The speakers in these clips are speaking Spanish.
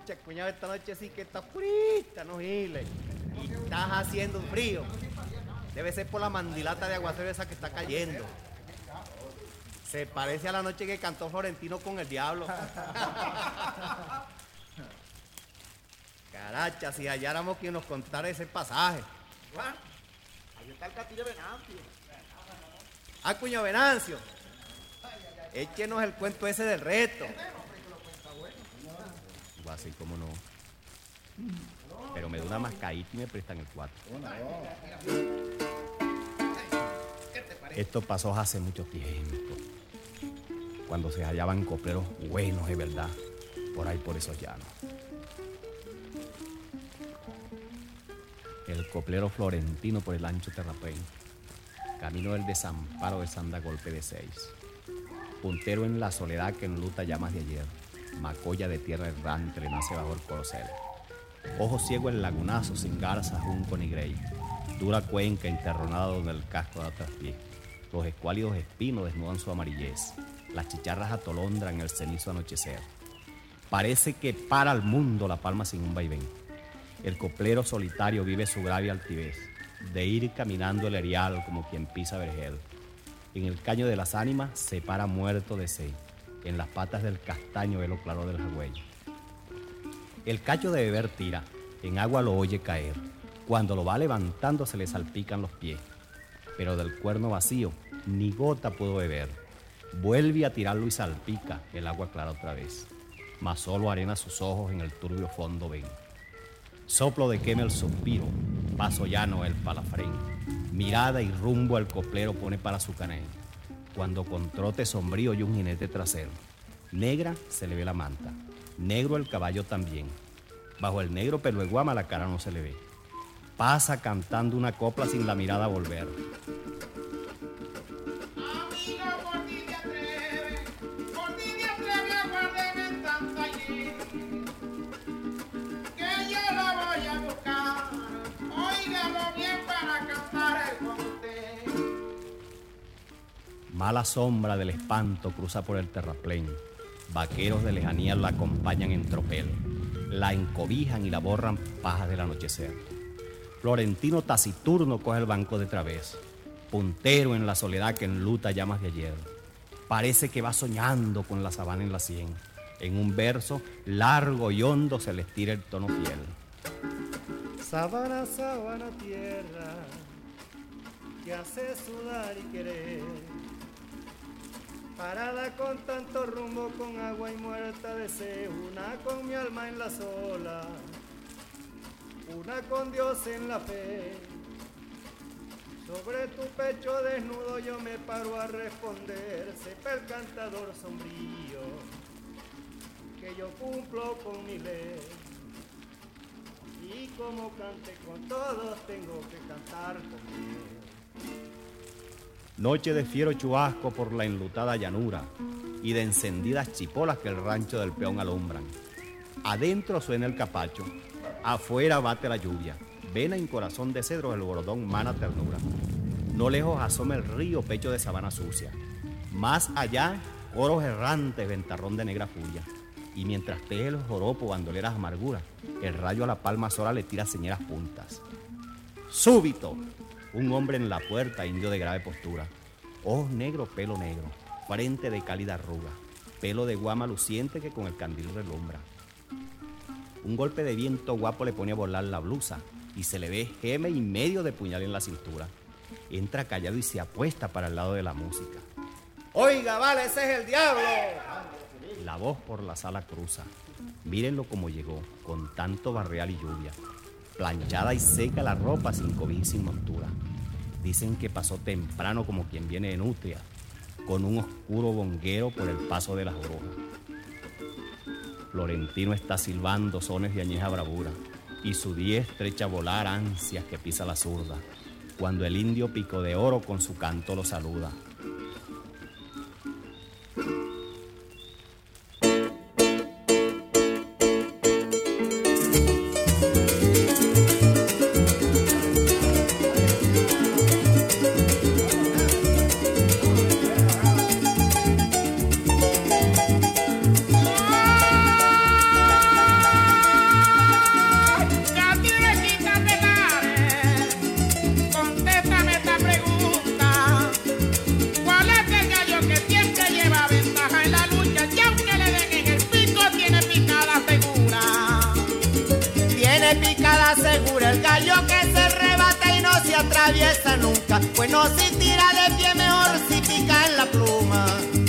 Pucha, cuñado, esta noche sí que está frita, no giles. Y estás haciendo un frío. Debe ser por la mandilata de aguacero esa que está cayendo. Se parece a la noche que cantó Florentino con el diablo. Caracha, si halláramos quien nos contara ese pasaje. Ahí está el Castillo Venancio. Ah, cuño Venancio. Échenos el cuento ese del reto. Así como no. Pero me da una mascadita y me prestan el 4. Esto pasó hace mucho tiempo, cuando se hallaban copleros buenos de verdad, por ahí por esos llanos. El coplero Florentino por el ancho terraplén, camino del desamparo de Sanda golpe de 6. Puntero en la soledad que enluta llamas de ayer, macolla de tierra errante le nace bajo el corocel. Ojo ciego en lagunazo sin garza, junco ni grey, dura cuenca enterronada donde el casco da traspié. Los escuálidos espinos desnudan su amarillez, las chicharras atolondran el cenizo anochecer. Parece que para el mundo la palma sin un vaivén. El coplero solitario vive su grave altivez, de ir caminando el erial como quien pisa vergel. En el caño de las ánimas se para muerto de sed, en las patas del castaño ve lo claro del jagüey. El cacho de beber tira, en agua lo oye caer, cuando lo va levantando se le salpican los pies, pero del cuerno vacío ni gota pudo beber. Vuelve a tirarlo y salpica el agua clara otra vez, mas solo arena sus ojos en el turbio fondo ven. Soplo de quema el suspiro, paso llano el palafrén, mirada y rumbo al coplero pone para su canén, cuando con trote sombrío y un jinete trasero. Negra se le ve la manta, negro el caballo también, bajo el negro pelo de guama la cara no se le ve. Pasa cantando una copla sin la mirada volver. Mala sombra del espanto cruza por el terraplén. Vaqueros de lejanía la acompañan en tropel. La encobijan y la borran pajas del anochecer. Florentino taciturno coge el banco de través. Puntero en la soledad que enluta llamas de ayer. Parece que va soñando con la sabana en la sien. En un verso largo y hondo se le estira el tono fiel. Sabana, sabana, tierra, que hace sudar y querer. Parada con tanto rumbo, con agua y muerta de sed, una con mi alma en la sola, una con Dios en la fe. Sobre tu pecho desnudo yo me paro a responder, sepa el cantador sombrío, que yo cumplo con mi ley. Y como cante con todos, tengo que cantar con él. Noche de fiero chubasco por la enlutada llanura y de encendidas chipolas que el rancho del peón alumbran. Adentro suena el capacho, afuera bate la lluvia, vena en corazón de cedro el borodón mana ternura. No lejos asoma el río pecho de sabana sucia, más allá coros errantes ventarrón de negra furia. Y mientras teje el joropo bandoleras amarguras, el rayo a la palma sola le tira señeras puntas. Súbito, un hombre en la puerta, indio de grave postura, ojos negros, pelo negro, frente de cálida arruga, pelo de guama luciente que con el candil relumbra. Un golpe de viento guapo le pone a volar la blusa y se le ve geme y medio de puñal en la cintura. Entra callado y se apuesta para el lado de la música. Oiga, vale, ese es el diablo. La voz por la sala cruza. Mírenlo como llegó, con tanto barreal y lluvia. Planchada y seca la ropa, sin cobija y sin montura. Dicen que pasó temprano como quien viene de nutria, con un oscuro bonguero por el paso de las orujas. Florentino está silbando sones de añeja bravura, y su diestra echa a volar ansias que pisa la zurda, cuando el indio Pico de Oro con su canto lo saluda. de picada segura, el gallo que se rebata y no se atraviesa nunca. Bueno, si tira de pie mejor si pica en la pluma.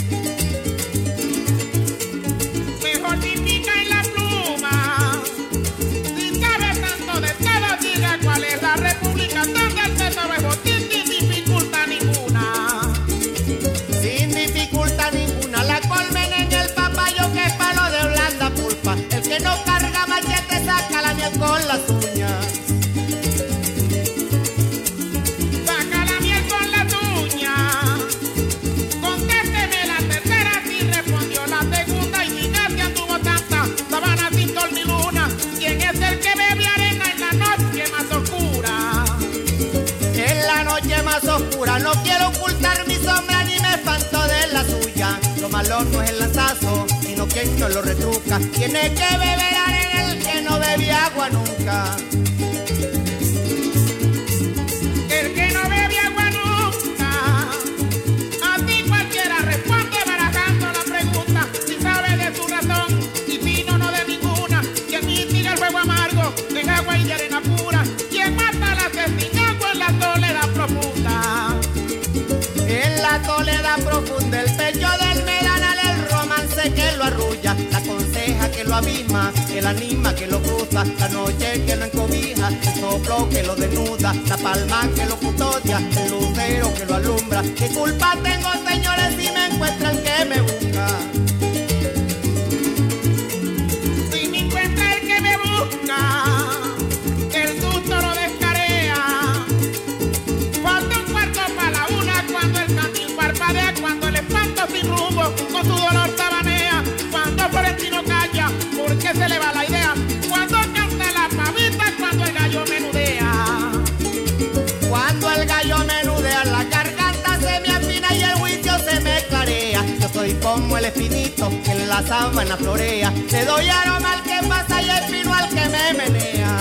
Mejor si pica en la pluma. Si sabe tanto de todo, diga cuál es la república donde el tesoro es botín sin dificultad ninguna. Sin dificultad ninguna, la colmena en el papayo que es palo de blanda pulpa. El que no carga machete saca la miel con las uñas. Saca la miel con las uñas. Contésteme la tercera si respondió la segunda y diga si anduvo tanta sabana sin sol ni luna. ¿Quién es el que bebe arena en la noche más oscura? En la noche más oscura no quiero ocultar mi sombra ni me espanto de la suya. Lo malo no es el lanzazo, sino quien no lo retruca. Tiene que beber arena el que no bebe agua nunca. El que no bebe agua nunca. Así cualquiera responde barajando la pregunta. Si sabe de su razón y vino no de ninguna. Quien mitiga el fuego amargo en agua y de arena pura. Quien mata la sed sin agua en la soledad profunda. En la soledad profunda el pecho del medanal, el romance que lo arrulla, la conseja que lo abisma, el anima que lo cruza, la noche que lo encobija, el soplo que lo desnuda, la palma que lo custodia, el lucero que lo alumbra. ¿Qué culpa tengo, señores, si me encuentran que me busca? Si me encuentra el que me busca, el susto lo descarea. Falta un cuarto para la una cuando el candil parpadea, cuando el espanto sin rumbo con su dolor tabanea, cuando Florentino calla porque se le va la idea, cuando canta la pavita, cuando el gallo menudea. Cuando el gallo menudea, la garganta se me afina y el juicio se me clarea. Yo soy como el espinito que en la sábana florea, le doy aroma al que pasa y el pino al que me menea.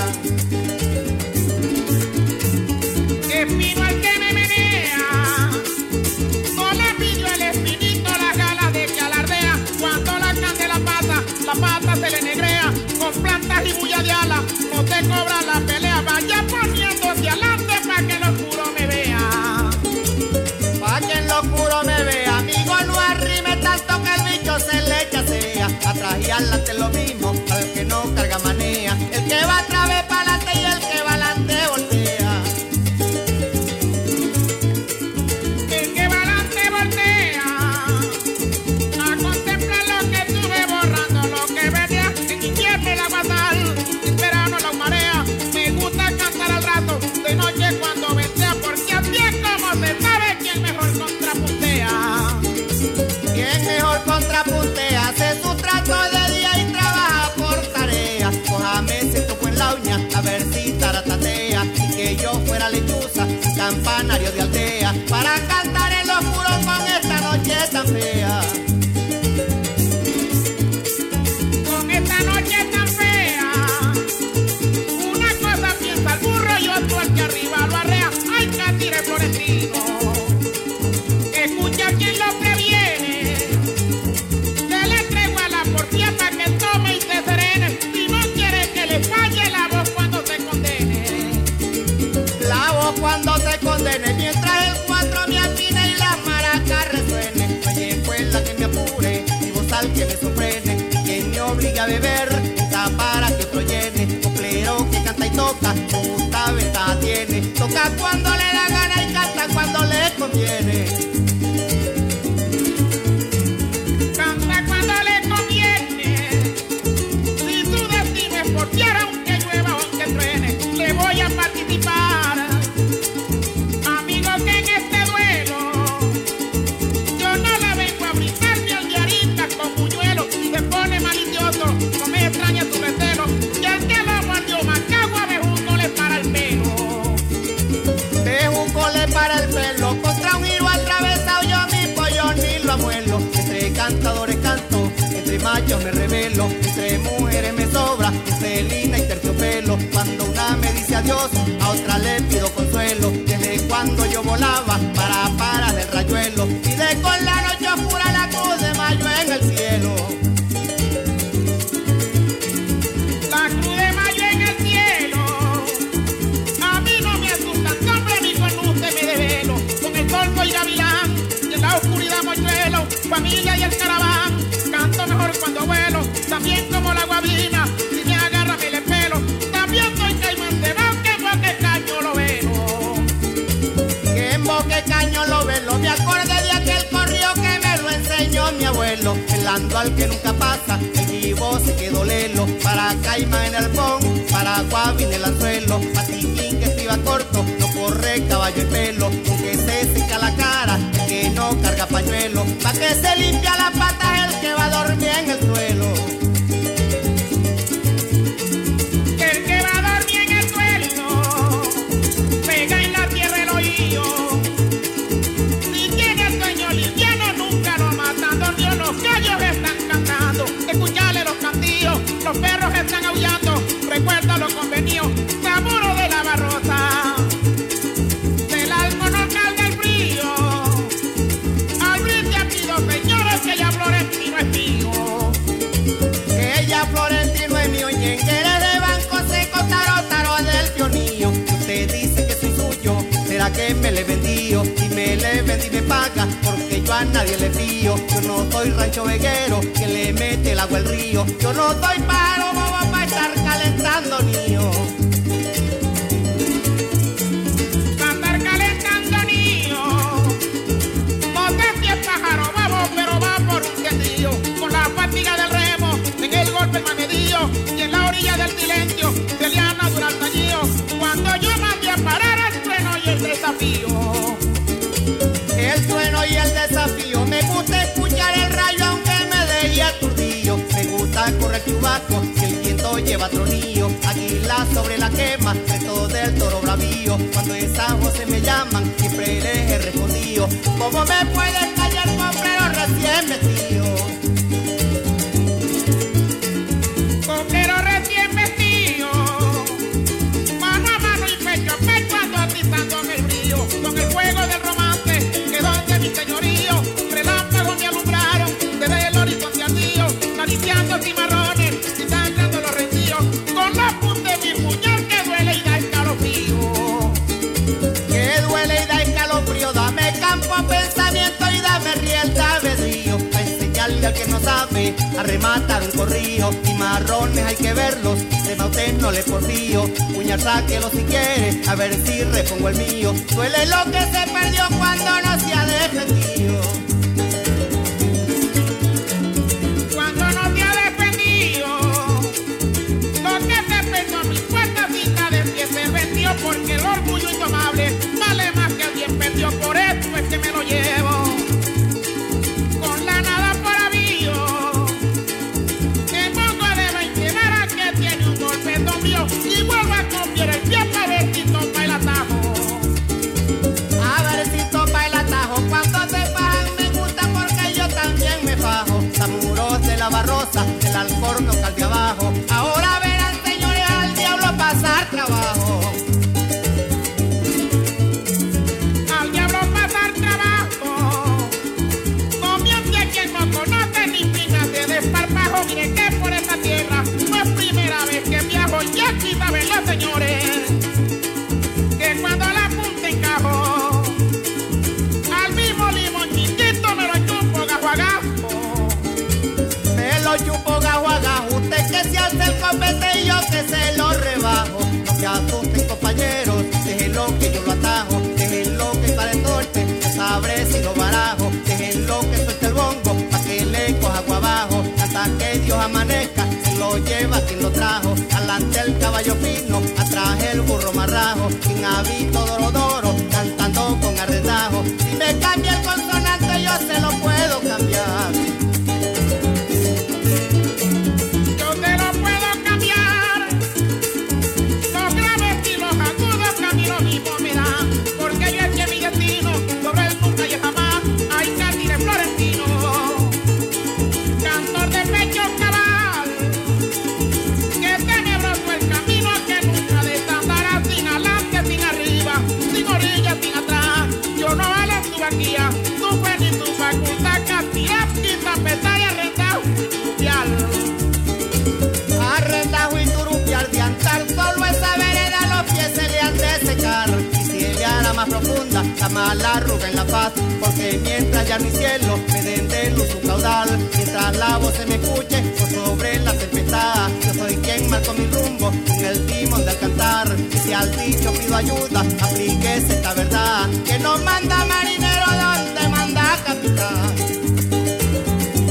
Espino al que me menea, no le pidió el espinito las galas de que alardea. Cuando la candela pasa, la pata se le negrea. Con plantas y bulla de ala, no te cobra la pelea. Vaya poniéndose adelante pa' que lo oscuro me vea. Pa' que en lo oscuro me vea, amigo, no arrime tanto que el bicho se le chasea. Atrás y adelante lo mismo, al que no carga manea. El que va otra vez para adelante y el que va adelante voltea. El que va adelante voltea a contemplar lo que sube borrando lo que venía. En invierno el aguatal, en verano la marea. Me gusta cantar al rato, de noche cuando ventea, porque así es como se sabe quién mejor contrapuntea. Quien mejor contrapuntea, hace su trato de día y trabaja por tarea. Cójame ese topo en la uña, a ver si taratatea. Y que yo fuera lechuza, campanario de aldea, para cantar en lo oscuro con esta noche tan fea. Con esta noche tan fea, una cosa piensa el burro y otro el que arriba lo arrea. Ay, Catire Florentino, escucha quien lo previene. Se le tregua la porfía para que tome y se serene. Si no quiere que le falle la voz cuando se condene. La voz cuando se condene, mientras el cuatro me afine y las maracas resuenen. Oye, pues la que me apure, mi voz al que me sorprende. Quien me obliga a beber, está para que otro llene. Coplero que canta y toca, con justa ventaja tiene. Toca cuando le da gana y canta cuando le conviene. Canta cuando le conviene. Si su destino es porfiar, aunque llueva o aunque truene, le voy a participar. Amigo, que en este duelo yo no le vengo a brincar ni al diarista con buñuelo. Si se pone malicioso, no me extraña su recelo. Y el que lo mordió Macagua, Bejuco le para el pelo. Bejuco le para el pelo, contra un giro atravesado yo mi pollo ni lo amuelo. Entre cantadores canto, entre machos me revelo, entre mujeres me sobra, entre lina y terciopelo. Cuando una me dice adiós, a otra le pido consuelo. Desde cuando yo volaba para del rayuelo, y de con la noche oscura la cruz de mayo en el cielo. La cruz de mayo en el cielo. abuelo, pelando al que nunca pasa, el vivo se quedó lelo. Para Caimán en el pon, para Guavin el anzuelo, Patiquín que estriba corto, no corre caballo y pelo, aunque se seca la cara, el que no carga pañuelo, pa' que se limpia las patas el que va a dormir en el suelo. El que va a dormir en el suelo, pega en la tierra el oído. Si tiene sueño liviano, nunca lo matan. Dormió, los gallos están cantando, escuchale los cantillos, los perros están aullando. Recuerda lo convenido, Zamuro de la Barrosa. Del algodón calda el frío. Ahorita pido, señores, que ya Florentino es mío. Que ya Florentino es mío, ñenguere de banco seco, taro, taro del pionillo. Usted dice que soy suyo, será que me le vendío. Y me le vendí me paga, porque yo a nadie le fío. Yo no soy rancho veguero, que le mete el agua al río. Yo no soy paro, bobo, pa' estar calentando niño. Pa' estar calentando niño. No sé si es pájaro, vamos, pero va por un sendillo. Con la fatiga del remo, en el golpe el manedillo. Y en la orilla del silencio, se le ha natural tañío. Cuando yo mandé a parar el trueno y el desafío. El trueno y el desafío, me gusta escuchar el rayo aunque me deje aturdillo. Me gusta correr chubaco, que el viento lleva tronillo. Águila sobre la quema, reto del toro bravío. Cuando esas voces me llaman, siempre les he respondido. ¿Cómo me puedes callar, comprero recién metido? Comprero recién vestido, mano a mano y pecho a pecho, ando atizando en el brillo. Con el fuego del romance, que donde mi señorío, relámpagos me alumbraron desde el horizonte ardío, acariciando cimarrones y sangrando los rendillos, con la punta de mi puñal que duele y da escalofrío. Que duele y da escalofrío, dame campo a pensamiento y dame riel de albedrío. Pa' enseñarle al que no sabe a rematar un corrillo. Y marrones hay que verlos, de usted no le porfío. Puñal sáquelo si quiere, a ver si repongo el mío. Duele lo que se perdió cuando no se ha defendido. Cuando no te ha defendido, lo que se pensó mi puertacita de pie se vendió, porque el orgullo indomable vale más que alguien perdió. Por eso es que me lo llevo con la nada por avío. Me pongo de 20 varas que tiene un golpe mío y vuelvo a copiar el pie para ver si topa el atajo. A ver si topa el atajo, cuando te fajan me gusta porque yo también me fajo. Zamuros de la Barrosa, del Alcorno cal de abajo. Ahora verán, señores, al diablo pasar trabajo. Al diablo pasar trabajo, no miente a quien no conoce ni pinas de desparpajo. Mire que por esta tierra no es primera vez que viajo, y aquí saben los señores que cuando la punta encajo, al mismo limón chiquito me lo chupo gajo a gajo. Me lo chupo gajo a gajo, usted que se hace el copete y yo que se lo rebajo. No se asusten, compañeros, déjenlo que yo lo atajo. Déjenlo que para el norte, yo sabré si lo barajo. Déjenlo que suelte el bongo, pa' que le coja agua abajo. Hasta que Dios amanezca, se lo lleva quien lo trajo. Alante el caballo fino, atrás el burro marrajo. Sin hábito dorodoro, cantando con arrendajo. Si me cambia el consonante, yo se lo puedo cambiar. Yo te lo puedo cambiar. Los graves y los agudos que a mí lo mismo me dan, porque yo es que mi destino sobre el nunca y el jamás. Ay, Catire Florentino, cantor de pecho cabal, que tenebrosó el camino que nunca desandará, sin adelante, sin arriba, sin orilla, sin atrás. Yo no vale tu vaquilla, tu fe ni tu facultad, castilla, quita, pesar y arrendado, rupial. Arrendajo y turupial de andar, solo esa vereda los pies se le han de secar. Y si ella más profunda, la mala arruga en la faz, porque mientras ya mi cielo me den de luz su caudal, mientras la voz se me escuche por sobre la tempestad, yo soy quien marco mi rumbo con el timón del cantar. Y si al dicho pido ayuda, aplíquese esta verdad, que no manda marinero donde manda capitán.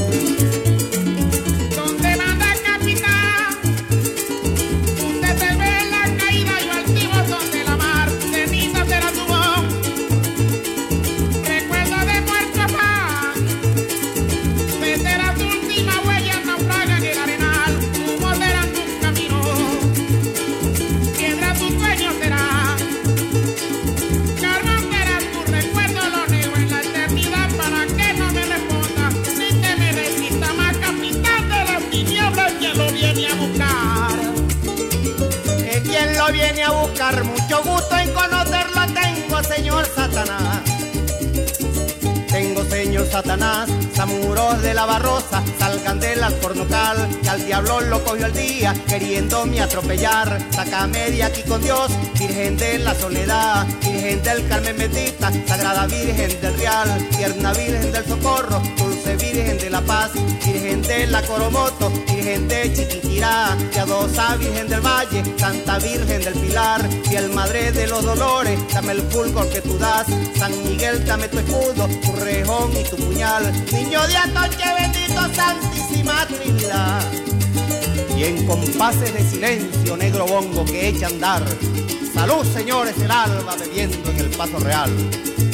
me viene a buscar, mucho gusto en conocerlo tengo, señor Satanás. Tengo, señor Satanás, zamuros de la Barrosa, salgan del alcornocal, que al diablo lo cogió el día, queriéndome atropellar. Sácame de aquí con Dios, Virgen de la Soledad, Virgen del Carmen bendita, Sagrada Virgen del Real, tierna Virgen del Socorro, dulce Virgen de la Paz, Virgen de la Coromoto, Virgen de Chiquiquirá, piadosa Virgen del Valle, Santa Virgen del Pilar, fiel Madre de los Dolores, dame el fulgor que tú das. San Miguel, dame tu escudo, tu rejón y tu puñal. Niño de Atoche, bendito Santísima Trinidad. Y en compases de silencio, negro bongo que echa a andar. Salud, señores, el alba bebiendo en el Paso Real.